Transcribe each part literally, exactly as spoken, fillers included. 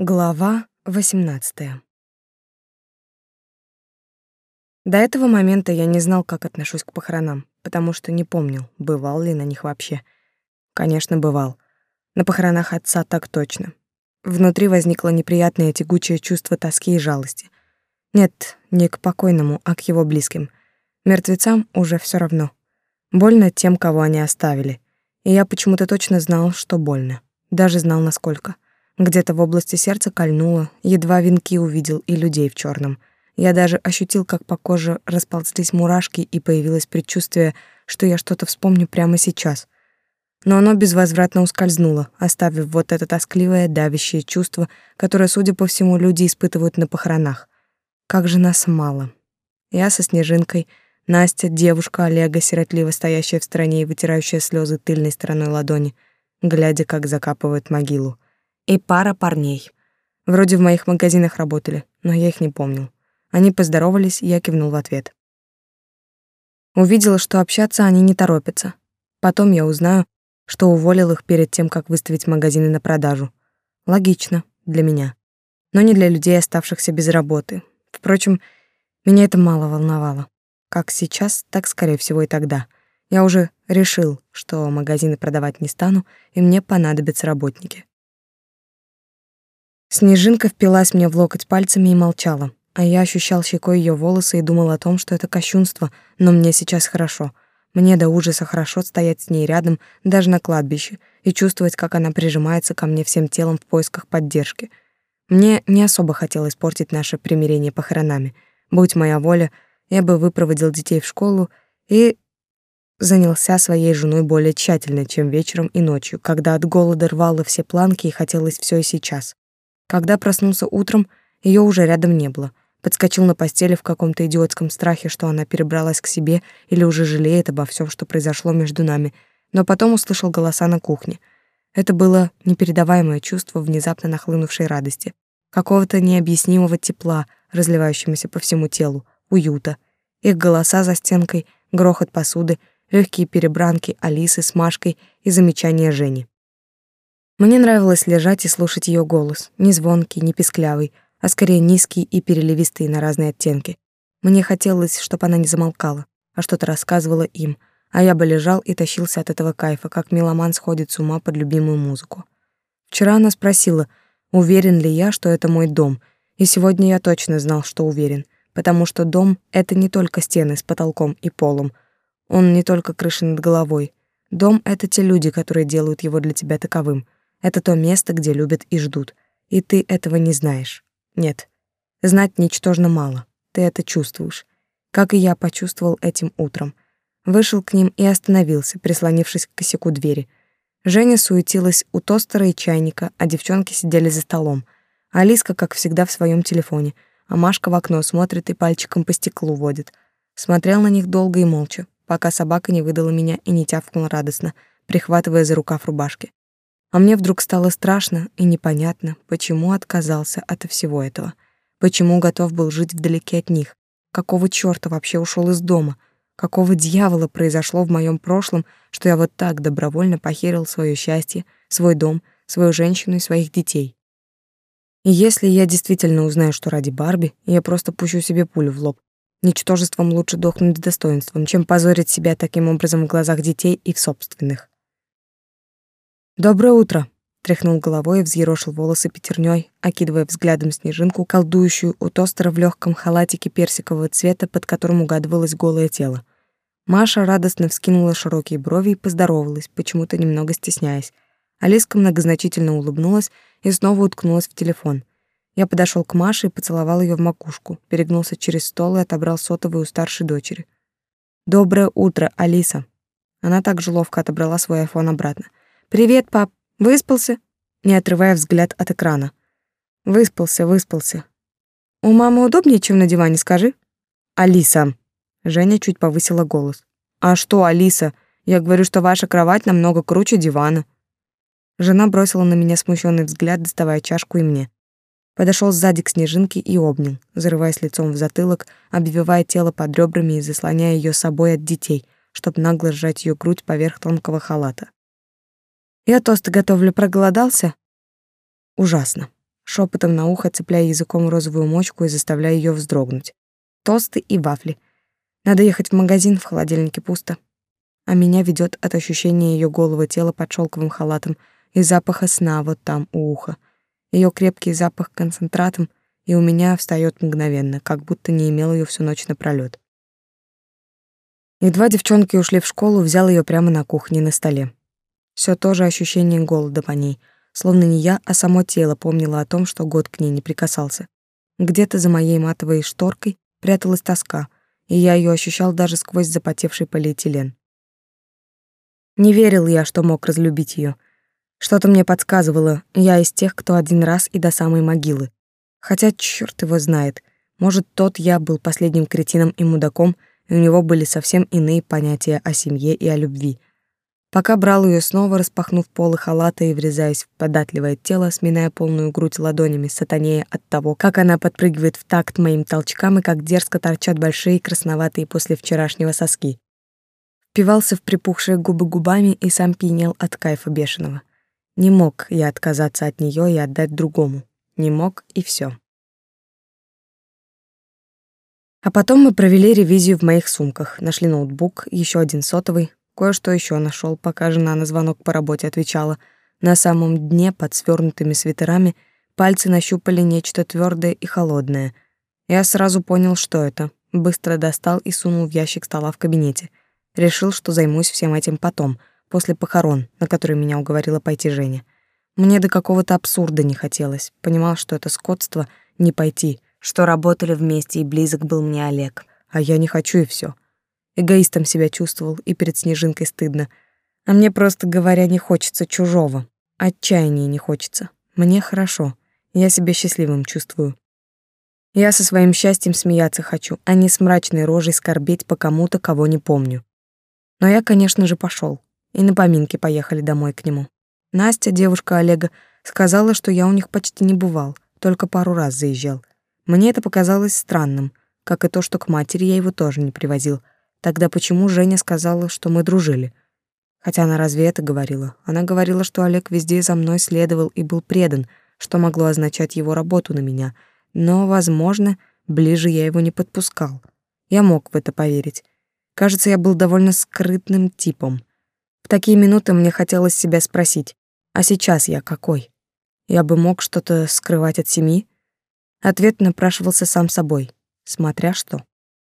Глава восемнадцатая. До этого момента я не знал, как отношусь к похоронам, потому что не помнил, бывал ли на них вообще. Конечно, бывал. На похоронах отца так точно. Внутри возникло неприятное тягучее чувство тоски и жалости. Нет, не к покойному, а к его близким. Мертвецам уже все равно. Больно тем, кого они оставили. И я почему-то точно знал, что больно. Даже знал, насколько. Где-то в области сердца кольнуло, едва венки увидел и людей в черном. Я даже ощутил, как по коже расползлись мурашки, и появилось предчувствие, что я что-то вспомню прямо сейчас. Но оно безвозвратно ускользнуло, оставив вот это тоскливое, давящее чувство, которое, судя по всему, люди испытывают на похоронах. Как же нас мало. Я со Снежинкой, Настя, девушка Олега, сиротливо стоящая в стороне и вытирающая слезы тыльной стороной ладони, глядя, как закапывают могилу. И пара парней. Вроде в моих магазинах работали, но я их не помнил. Они поздоровались, я кивнул в ответ. Увидела, что общаться они не торопятся. Потом я узнаю, что уволил их перед тем, как выставить магазины на продажу. Логично для меня, но не для людей, оставшихся без работы. Впрочем, меня это мало волновало. Как сейчас, так, скорее всего, и тогда. Я уже решил, что магазины продавать не стану, и мне понадобятся работники. Снежинка впилась мне в локоть пальцами и молчала, а я ощущал щекой ее волосы и думал о том, что это кощунство, но мне сейчас хорошо. Мне до ужаса хорошо стоять с ней рядом, даже на кладбище, и чувствовать, как она прижимается ко мне всем телом в поисках поддержки. Мне не особо хотелось портить наше примирение похоронами. Будь моя воля, я бы выпроводил детей в школу и занялся своей женой более тщательно, чем вечером и ночью, когда от голода рвало все планки и хотелось все и сейчас. Когда проснулся утром, ее уже рядом не было. Подскочил на постели в каком-то идиотском страхе, что она перебралась к себе или уже жалеет обо всем, что произошло между нами, но потом услышал голоса на кухне. Это было непередаваемое чувство внезапно нахлынувшей радости, какого-то необъяснимого тепла, разливающегося по всему телу, уюта. Их голоса за стенкой, грохот посуды, легкие перебранки Алисы с Машкой и замечания Жени. Мне нравилось лежать и слушать ее голос, не звонкий, не писклявый, а скорее низкий и переливистый на разные оттенки. Мне хотелось, чтобы она не замолкала, а что-то рассказывала им, а я бы лежал и тащился от этого кайфа, как меломан сходит с ума под любимую музыку. Вчера она спросила, уверен ли я, что это мой дом, и сегодня я точно знал, что уверен, потому что дом — это не только стены с потолком и полом, он не только крыша над головой. Дом — это те люди, которые делают его для тебя таковым. Это то место, где любят и ждут. И ты этого не знаешь. Нет. Знать ничтожно мало. Ты это чувствуешь. Как и я почувствовал этим утром. Вышел к ним и остановился, прислонившись к косяку двери. Женя суетилась у тостера и чайника, а девчонки сидели за столом. Алиска, как всегда, в своем телефоне, а Машка в окно смотрит и пальчиком по стеклу водит. Смотрел на них долго и молча, пока собака не выдала меня и не тявкнула радостно, прихватывая за рукав рубашки. А мне вдруг стало страшно и непонятно, почему отказался от всего этого. Почему готов был жить вдалеке от них? Какого чёрта вообще ушел из дома? Какого дьявола произошло в моем прошлом, что я вот так добровольно похерил свое счастье, свой дом, свою женщину и своих детей? И если я действительно узнаю, что ради Барби, я просто пущу себе пулю в лоб. Ничтожеством лучше дохнуть с достоинством, чем позорить себя таким образом в глазах детей и в собственных. «Доброе утро!» — тряхнул головой и взъерошил волосы пятерней, окидывая взглядом Снежинку, колдующую у тостера в легком халатике персикового цвета, под которым угадывалось голое тело. Маша радостно вскинула широкие брови и поздоровалась, почему-то немного стесняясь. Алиска многозначительно улыбнулась и снова уткнулась в телефон. Я подошел к Маше и поцеловал ее в макушку, перегнулся через стол и отобрал сотовый у старшей дочери. «Доброе утро, Алиса!» Она также ловко отобрала свой айфон обратно. «Привет, пап. Выспался?» Не отрывая взгляд от экрана. «Выспался, выспался. У мамы удобнее, чем на диване, скажи?» «Алиса!» Женя чуть повысила голос. «А что, Алиса? Я говорю, что ваша кровать намного круче дивана». Жена бросила на меня смущенный взгляд, доставая чашку и мне. Подошел сзади к Снежинке и обнял, зарываясь лицом в затылок, обвивая тело под ребрами и заслоняя ее собой от детей, чтобы нагло сжать ее грудь поверх тонкого халата. «Я тосты готовлю, проголодался?» «Ужасно. шепотом на ухо цепляя языком розовую мочку и заставляя ее вздрогнуть. Тосты и вафли. Надо ехать в магазин, в холодильнике пусто. А меня ведет от ощущения ее голого тела под шелковым халатом и запаха сна вот там у уха. Ее крепкий запах концентратом, и у меня встает мгновенно, как будто не имел ее всю ночь напролёт. Едва девчонки ушли в школу, взял ее прямо на кухне на столе. Все то же ощущение голода по ней, словно не я, а само тело помнило о том, что год к ней не прикасался. Где-то за моей матовой шторкой пряталась тоска, и я ее ощущал даже сквозь запотевший полиэтилен. Не верил я, что мог разлюбить ее. Что-то мне подсказывало, я из тех, кто один раз и до самой могилы. Хотя чёрт его знает, может, тот я был последним кретином и мудаком, и у него были совсем иные понятия о семье и о любви. Пока брал ее снова, распахнув полы халата и врезаясь в податливое тело, сминая полную грудь ладонями, сатанея от того, как она подпрыгивает в такт моим толчкам и как дерзко торчат большие красноватые после вчерашнего соски. Впивался в припухшие губы губами и сам пьянел от кайфа бешеного. Не мог я отказаться от нее и отдать другому. Не мог, и все. А потом мы провели ревизию в моих сумках, нашли ноутбук, еще один сотовый, кое-что еще нашел, пока жена на звонок по работе отвечала. На самом дне, под свернутыми свитерами, пальцы нащупали нечто твердое и холодное. Я сразу понял, что это. Быстро достал и сунул в ящик стола в кабинете. Решил, что займусь всем этим потом, после похорон, на которые меня уговорила пойти Женя. Мне до какого-то абсурда не хотелось. Понимал, что это скотство не пойти, что работали вместе и близок был мне Олег, а я не хочу и все. Эгоистом себя чувствовал, и перед Снежинкой стыдно. А мне, просто говоря, не хочется чужого. Отчаяния не хочется. Мне хорошо. Я себя счастливым чувствую. Я со своим счастьем смеяться хочу, а не с мрачной рожей скорбеть по кому-то, кого не помню. Но я, конечно же, пошел. И на поминки поехали домой к нему. Настя, девушка Олега, сказала, что я у них почти не бывал, только пару раз заезжал. Мне это показалось странным, как и то, что к матери я его тоже не привозил. Тогда почему Женя сказала, что мы дружили? Хотя она разве это говорила? Она говорила, что Олег везде за мной следовал и был предан, что могло означать его работу на меня. Но, возможно, ближе я его не подпускал. Я мог в это поверить. Кажется, я был довольно скрытным типом. В такие минуты мне хотелось себя спросить, а сейчас я какой? Я бы мог что-то скрывать от семьи? Ответ напрашивался сам собой, смотря что.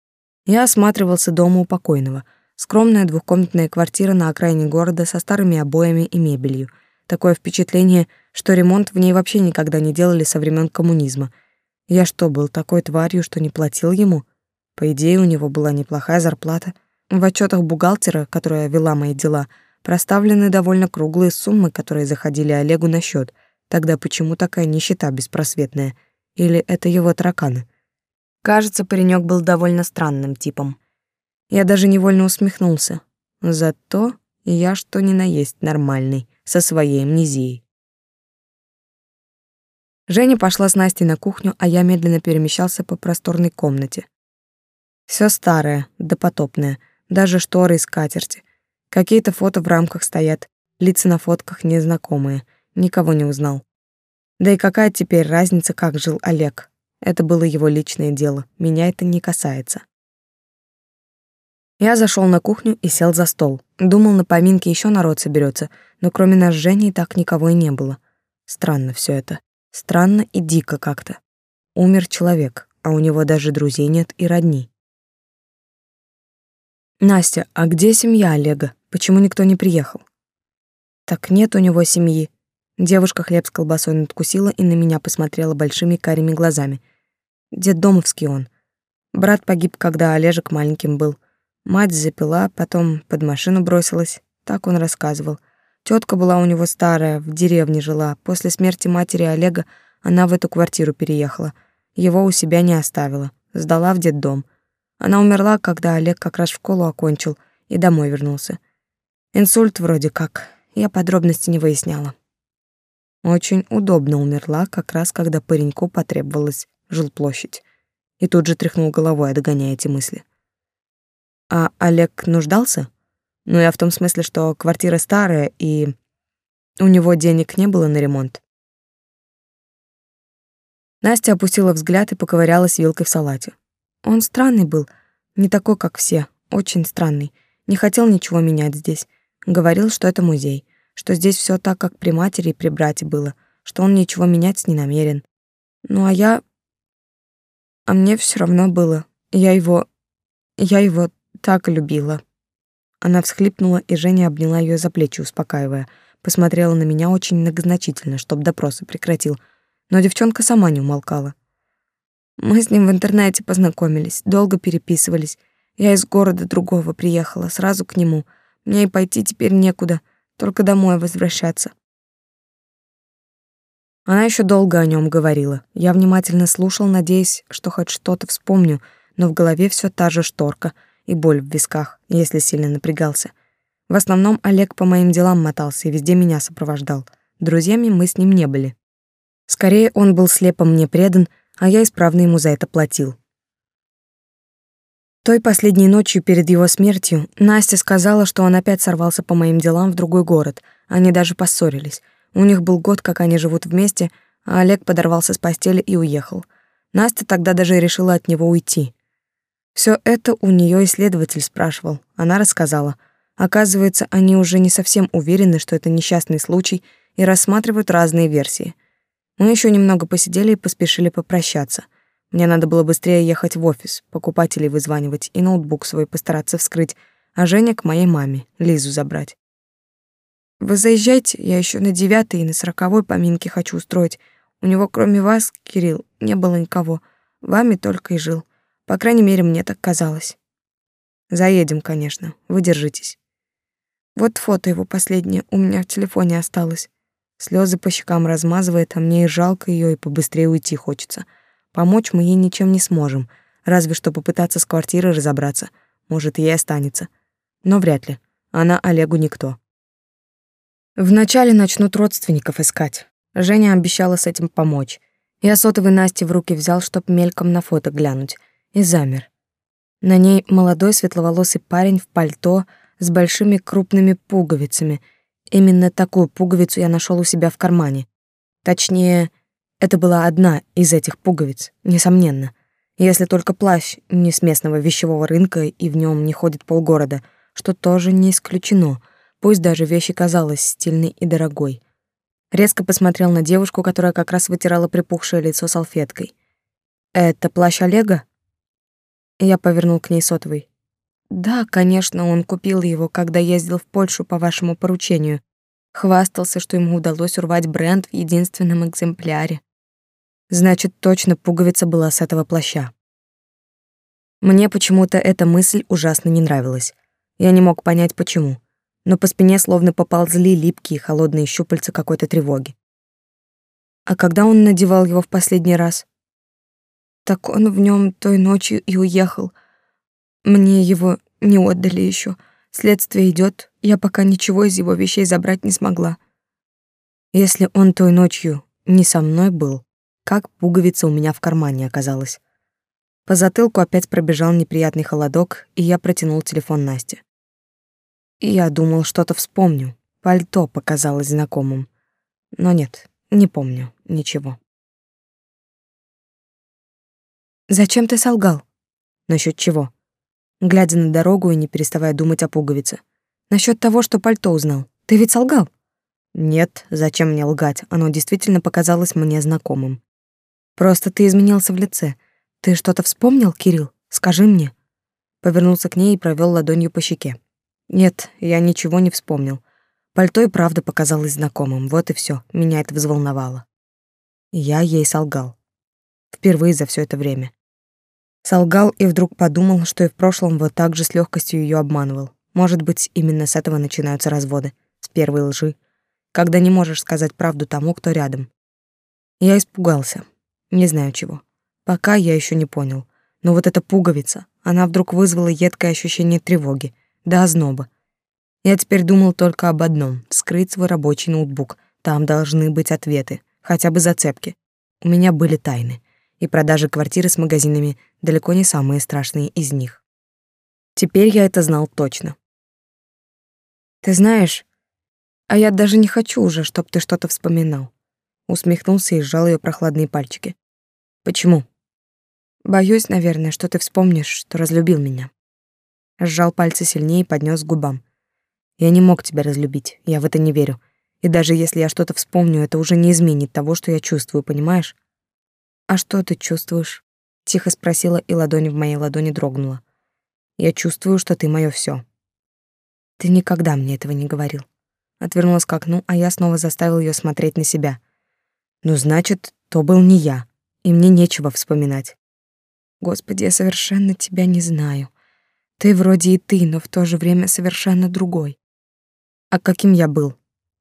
Я осматривался дома у покойного. Скромная двухкомнатная квартира на окраине города со старыми обоями и мебелью. Такое впечатление, что ремонт в ней вообще никогда не делали со времен коммунизма. Я что, был такой тварью, что не платил ему? По идее, у него была неплохая зарплата. В отчетах бухгалтера, которая вела мои дела, проставлены довольно круглые суммы, которые заходили Олегу на счет. Тогда почему такая нищета беспросветная? Или это его тараканы? Кажется, паренек был довольно странным типом. Я даже невольно усмехнулся. Зато я что ни на есть нормальный, со своей амнезией. Женя пошла с Настей на кухню, а я медленно перемещался по просторной комнате. Все старое, допотопное, даже шторы и скатерти. Какие-то фото в рамках стоят, лица на фотках незнакомые, никого не узнал. Да и какая теперь разница, как жил Олег? Это было его личное дело, меня это не касается. Я зашел на кухню и сел за стол. Думал, на поминке еще народ соберется, но кроме нас с Женей так никого и не было. Странно все это. Странно и дико как-то. Умер человек, а у него даже друзей нет и родни. «Настя, а где семья Олега? Почему никто не приехал?» «Так нет у него семьи». Девушка хлеб с колбасой надкусила и на меня посмотрела большими карими глазами. Детдомовский он. Брат погиб, когда Олежек маленьким был. Мать запила, потом под машину бросилась. Так он рассказывал. Тетка была у него старая, в деревне жила. После смерти матери Олега она в эту квартиру переехала. Его у себя не оставила. Сдала в детдом. Она умерла, когда Олег как раз школу окончил и домой вернулся. Инсульт вроде как. Я подробности не выясняла. Очень удобно умерла, как раз когда пареньку потребовалась жилплощадь. И тут же тряхнул головой, отгоняя эти мысли. А Олег нуждался? Ну, я в том смысле, что квартира старая, и у него денег не было на ремонт. Настя опустила взгляд и поковырялась вилкой в салате. Он странный был, не такой, как все, очень странный. Не хотел ничего менять здесь. Говорил, что это музей, что здесь все так, как при матери и при брате было, что он ничего менять не намерен. Ну а я... А мне все равно было. Я его... Я его так любила. Она всхлипнула, и Женя обняла ее за плечи, успокаивая. Посмотрела на меня очень многозначительно, чтоб допросы прекратил. Но девчонка сама не умолкала. Мы с ним в интернете познакомились, долго переписывались. Я из города другого приехала, сразу к нему. Мне и пойти теперь некуда, только домой возвращаться. Она еще долго о нем говорила. Я внимательно слушал, надеясь, что хоть что-то вспомню, но в голове все та же шторка и боль в висках, если сильно напрягался. В основном Олег по моим делам мотался и везде меня сопровождал. Друзьями мы с ним не были. Скорее, он был слепо мне предан, а я исправно ему за это платил. Той последней ночью перед его смертью Настя сказала, что он опять сорвался по моим делам в другой город. Они даже поссорились. У них был год, как они живут вместе, а Олег подорвался с постели и уехал. Настя тогда даже решила от него уйти. Все это у нее исследователь спрашивал. Она рассказала. Оказывается, они уже не совсем уверены, что это несчастный случай, и рассматривают разные версии. Мы еще немного посидели и поспешили попрощаться. Мне надо было быстрее ехать в офис, покупателей вызванивать и ноутбук свой постараться вскрыть, а Женя к моей маме, Лизу забрать. Вы заезжайте, я еще на девятой и на сороковой поминки хочу устроить. У него, кроме вас, Кирилл, не было никого. Вами только и жил. По крайней мере, мне так казалось. Заедем, конечно, вы держитесь. Вот фото его последнее у меня в телефоне осталось. Слезы по щекам размазывает, а мне и жалко ее, и побыстрее уйти хочется. Помочь мы ей ничем не сможем, разве что попытаться с квартирой разобраться. Может, ей останется. Но вряд ли. Она Олегу никто. Вначале начнут родственников искать. Женя обещала с этим помочь. Я сотовый Насти в руки взял, чтоб мельком на фото глянуть, и замер. На ней молодой светловолосый парень в пальто с большими крупными пуговицами. Именно такую пуговицу я нашел у себя в кармане. Точнее, это была одна из этих пуговиц, несомненно. Если только плащ не с местного вещевого рынка и в нем не ходит полгорода, что тоже не исключено. Пусть даже вещь и казалась стильной и дорогой. Резко посмотрел на девушку, которая как раз вытирала припухшее лицо салфеткой. «Это плащ Олега?» Я повернул к ней сотовый. «Да, конечно, он купил его, когда ездил в Польшу по вашему поручению. Хвастался, что ему удалось урвать бренд в единственном экземпляре. Значит, точно пуговица была с этого плаща». Мне почему-то эта мысль ужасно не нравилась. Я не мог понять, почему. Но по спине словно поползли липкие холодные щупальца какой-то тревоги. А когда он надевал его в последний раз? Так он в нем той ночью и уехал. Мне его не отдали еще. Следствие идет, я пока ничего из его вещей забрать не смогла. Если он той ночью не со мной был, как пуговица у меня в кармане оказалась? По затылку опять пробежал неприятный холодок, и я протянул телефон Насте. Я думал, что-то вспомню. Пальто показалось знакомым. Но нет, не помню ничего. «Зачем ты солгал?» «Насчёт чего?» Глядя на дорогу и не переставая думать о пуговице. «Насчёт того, что пальто узнал. Ты ведь солгал?» «Нет, зачем мне лгать? Оно действительно показалось мне знакомым». «Просто ты изменился в лице. Ты что-то вспомнил, Кирилл? Скажи мне». Повернулся к ней и провёл ладонью по щеке. Нет, я ничего не вспомнил. Пальто и правда показалось знакомым, вот и всё. Меня это взволновало. Я ей солгал. Впервые за всё это время. Солгал и вдруг подумал, что и в прошлом вот так же с лёгкостью её обманывал. Может быть, именно с этого начинаются разводы, с первой лжи, когда не можешь сказать правду тому, кто рядом. Я испугался. Не знаю чего. Пока я ещё не понял. Но вот эта пуговица, она вдруг вызвала едкое ощущение тревоги. До озноба. Я теперь думал только об одном — вскрыть свой рабочий ноутбук. Там должны быть ответы, хотя бы зацепки. У меня были тайны, и продажи квартиры с магазинами далеко не самые страшные из них. Теперь я это знал точно. «Ты знаешь, а я даже не хочу уже, чтоб ты что-то вспоминал». Усмехнулся и сжал её прохладные пальчики. Почему? Боюсь, наверное, что ты вспомнишь, что разлюбил меня. Сжал пальцы сильнее и поднес к губам. Я не мог тебя разлюбить, я в это не верю. И даже если я что-то вспомню, это уже не изменит того, что я чувствую, понимаешь? А что ты чувствуешь? Тихо спросила, и ладонь в моей ладони дрогнула. Я чувствую, что ты моё всё. Ты никогда мне этого не говорил. Отвернулась к окну, а я снова заставил её смотреть на себя. Ну, значит, то был не я, и мне нечего вспоминать. Господи, я совершенно тебя не знаю. Ты вроде и ты, но в то же время совершенно другой. А каким я был?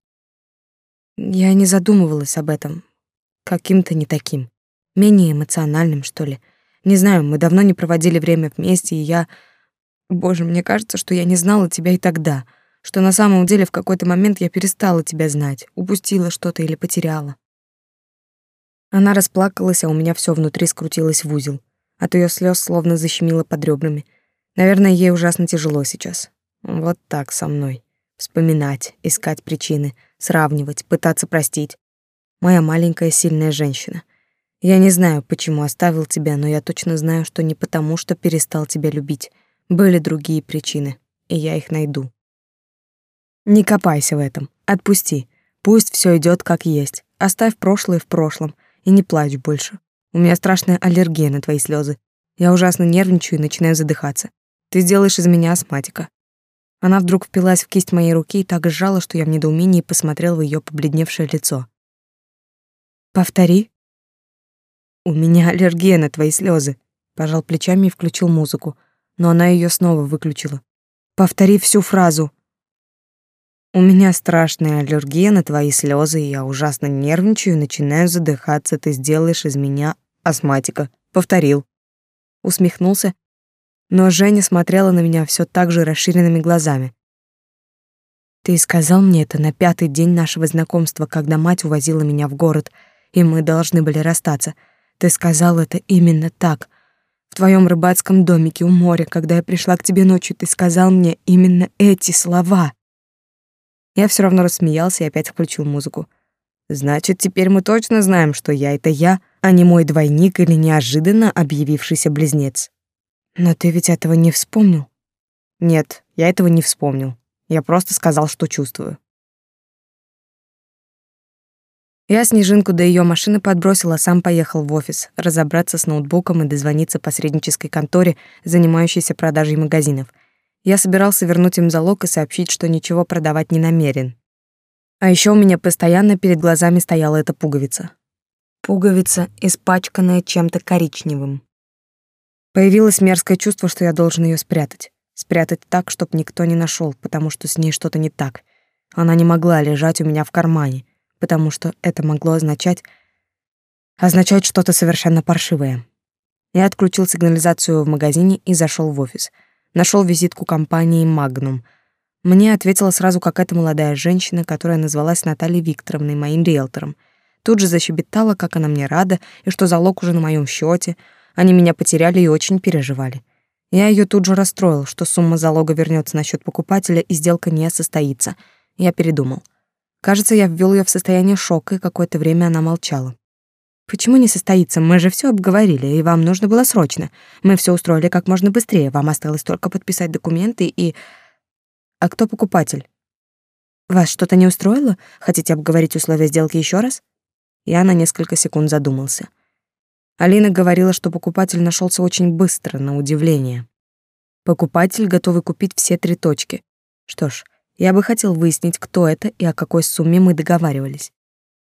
Я не задумывалась об этом. Каким-то не таким. Менее эмоциональным, что ли. Не знаю, мы давно не проводили время вместе, и я... Боже, мне кажется, что я не знала тебя и тогда, что на самом деле в какой-то момент я перестала тебя знать, упустила что-то или потеряла. Она расплакалась, а у меня все внутри скрутилось в узел. От ее слез словно защемило под ребрами. Наверное, ей ужасно тяжело сейчас. Вот так со мной. Вспоминать, искать причины, сравнивать, пытаться простить. Моя маленькая сильная женщина. Я не знаю, почему оставил тебя, но я точно знаю, что не потому, что перестал тебя любить. Были другие причины, и я их найду. Не копайся в этом. Отпусти. Пусть все идет как есть. Оставь прошлое в прошлом и не плачь больше. У меня страшная аллергия на твои слезы. Я ужасно нервничаю и начинаю задыхаться. Ты сделаешь из меня астматика. Она вдруг впилась в кисть моей руки и так сжала, что я в недоумении посмотрел в ее побледневшее лицо. Повтори. У меня аллергия на твои слезы. Пожал плечами и включил музыку, но она ее снова выключила. Повтори всю фразу. У меня страшная аллергия на твои слезы, и я ужасно нервничаю и начинаю задыхаться. Ты сделаешь из меня астматика. Повторил. Усмехнулся, но Женя смотрела на меня все так же расширенными глазами. Ты сказал мне это на пятый день нашего знакомства, когда мать увозила меня в город, и мы должны были расстаться. Ты сказал это именно так. В твоем рыбацком домике у моря, когда я пришла к тебе ночью, ты сказал мне именно эти слова. Я все равно рассмеялся и опять включил музыку. Значит, теперь мы точно знаем, что я — это я, а не мой двойник или неожиданно объявившийся близнец. Но ты ведь этого не вспомнил? Нет, я этого не вспомнил. Я просто сказал, что чувствую. Я Снежинку до ее машины подбросил, а сам поехал в офис, разобраться с ноутбуком и дозвониться посреднической конторе, занимающейся продажей магазинов. Я собирался вернуть им залог и сообщить, что ничего продавать не намерен. А еще у меня постоянно перед глазами стояла эта пуговица. Пуговица, испачканная чем-то коричневым. Появилось мерзкое чувство, что я должен ее спрятать. Спрятать так, чтоб никто не нашел, потому что с ней что-то не так. Она не могла лежать у меня в кармане, потому что это могло означать... означать что-то совершенно паршивое. Я отключил сигнализацию в магазине и зашел в офис. Нашел визитку компании «Магнум». Мне ответила сразу какая-то молодая женщина, которая назвалась Натальей Викторовной, моим риэлтором. Тут же защебетала, как она мне рада, и что залог уже на моем счете. Они меня потеряли и очень переживали. Я ее тут же расстроил, что сумма залога вернется на счет покупателя и сделка не состоится. Я передумал. Кажется, я ввел ее в состояние шока, и какое-то время она молчала. «Почему не состоится? Мы же все обговорили, и вам нужно было срочно. Мы все устроили как можно быстрее. Вам осталось только подписать документы и... А кто покупатель? Вас что-то не устроило? Хотите обговорить условия сделки еще раз?» Я на несколько секунд задумался. Алина говорила, что покупатель нашелся очень быстро, на удивление. Покупатель, готовый купить все три точки. Что ж, я бы хотел выяснить, кто это и о какой сумме мы договаривались.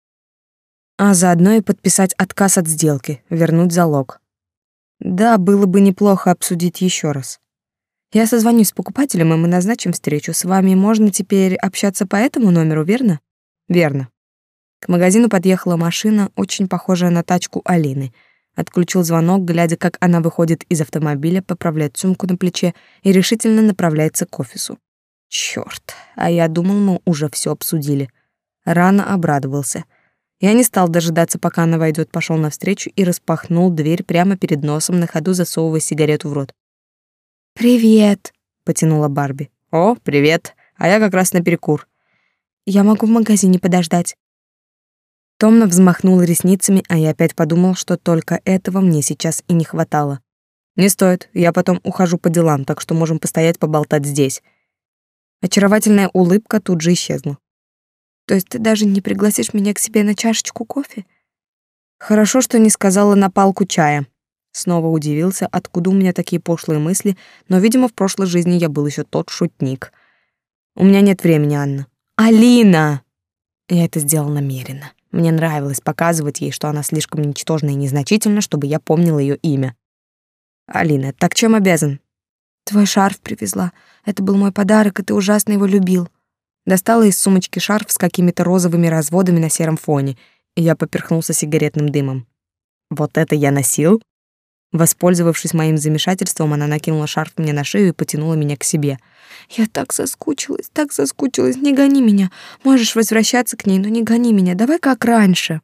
А заодно и подписать отказ от сделки, вернуть залог. Да, было бы неплохо обсудить еще раз. Я созвонюсь с покупателем, и мы назначим встречу. С вами можно теперь общаться по этому номеру, верно? Верно. К магазину подъехала машина, очень похожая на тачку Алины. Отключил звонок, глядя, как она выходит из автомобиля, поправляет сумку на плече и решительно направляется к офису. Чёрт, а я думал, мы уже все обсудили. Рано обрадовался. Я не стал дожидаться, пока она войдет, пошел навстречу и распахнул дверь прямо перед носом, на ходу засовывая сигарету в рот. «Привет», — потянула Барби. «О, привет, а я как раз на перекур». «Я могу в магазине подождать». Томно взмахнул ресницами, а я опять подумал, что только этого мне сейчас и не хватало. «Не стоит, я потом ухожу по делам, так что можем постоять, поболтать здесь». Очаровательная улыбка тут же исчезла. «То есть ты даже не пригласишь меня к себе на чашечку кофе?» «Хорошо, что не сказала на палку чая». Снова удивился, откуда у меня такие пошлые мысли, но, видимо, в прошлой жизни я был еще тот шутник. «У меня нет времени, Анна». «Алина!» Я это сделал намеренно. Мне нравилось показывать ей, что она слишком ничтожна и незначительна, чтобы я помнил ее имя. «Алина, так чем обязан?» «Твой шарф привезла. Это был мой подарок, и ты ужасно его любил». Достала из сумочки шарф с какими-то розовыми разводами на сером фоне, и я поперхнулся сигаретным дымом. «Вот это я носил?» Воспользовавшись моим замешательством, она накинула шарф мне на шею и потянула меня к себе. «Я так соскучилась, так соскучилась. Не гони меня. Можешь возвращаться к ней, но не гони меня. Давай как раньше».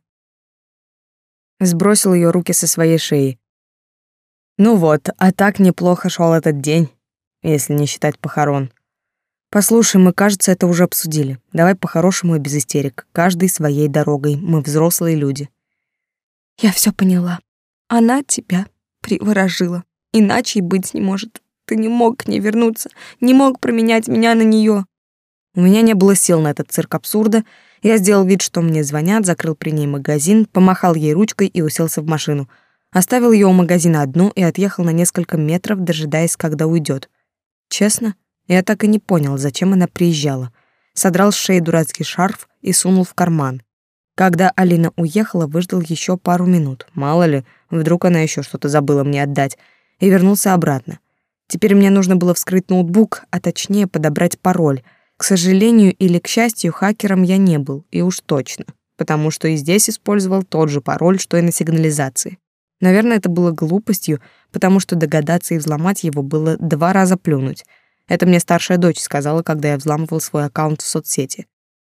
Сбросил ее руки со своей шеи. Ну вот, а так неплохо шел этот день, если не считать похорон. Послушай, мы, кажется, это уже обсудили. Давай по-хорошему и без истерик. Каждый своей дорогой. Мы взрослые люди. Я все поняла. Она тебя приворожила. Иначе и быть не может. Ты не мог к ней вернуться, не мог променять меня на нее. У меня не было сил на этот цирк абсурда. Я сделал вид, что мне звонят, закрыл при ней магазин, помахал ей ручкой и уселся в машину. Оставил ее у магазина одну и отъехал на несколько метров, дожидаясь, когда уйдет. Честно, я так и не понял, зачем она приезжала. Содрал с шеи дурацкий шарф и сунул в карман. Когда Алина уехала, выждал еще пару минут. Мало ли, вдруг она еще что-то забыла мне отдать. И вернулся обратно. Теперь мне нужно было вскрыть ноутбук, а точнее подобрать пароль. К сожалению или к счастью, хакером я не был, и уж точно. Потому что и здесь использовал тот же пароль, что и на сигнализации. Наверное, это было глупостью, потому что догадаться и взломать его было два раза плюнуть. Это мне старшая дочь сказала, когда я взламывал свой аккаунт в соцсети.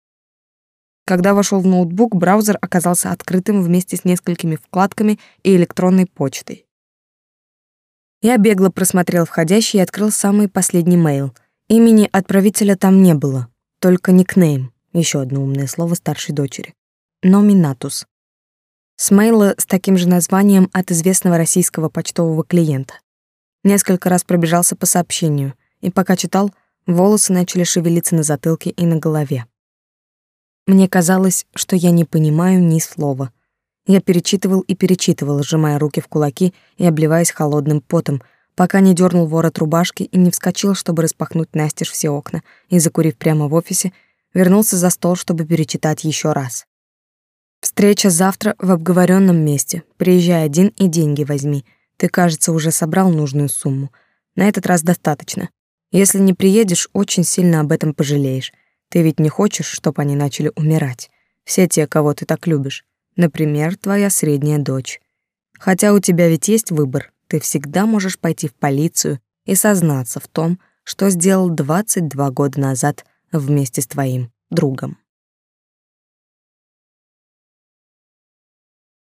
Когда вошел в ноутбук, браузер оказался открытым вместе с несколькими вкладками и электронной почтой. Я бегло просмотрел входящий и открыл самый последний мейл. Имени отправителя там не было, только никнейм, еще одно умное слово старшей дочери. Номинатус. С мейла с таким же названием от известного российского почтового клиента. Несколько раз пробежался по сообщению, и пока читал, волосы начали шевелиться на затылке и на голове. Мне казалось, что я не понимаю ни слова. Я перечитывал и перечитывал, сжимая руки в кулаки и обливаясь холодным потом, пока не дернул ворот рубашки и не вскочил, чтобы распахнуть настежь все окна, и, закурив прямо в офисе, вернулся за стол, чтобы перечитать еще раз. Встреча завтра в обговоренном месте. Приезжай один и деньги возьми. Ты, кажется, уже собрал нужную сумму. На этот раз достаточно. Если не приедешь, очень сильно об этом пожалеешь. Ты ведь не хочешь, чтобы они начали умирать. Все те, кого ты так любишь. Например, твоя средняя дочь. Хотя у тебя ведь есть выбор. Ты всегда можешь пойти в полицию и сознаться в том, что сделал двадцать два года назад вместе с твоим другом.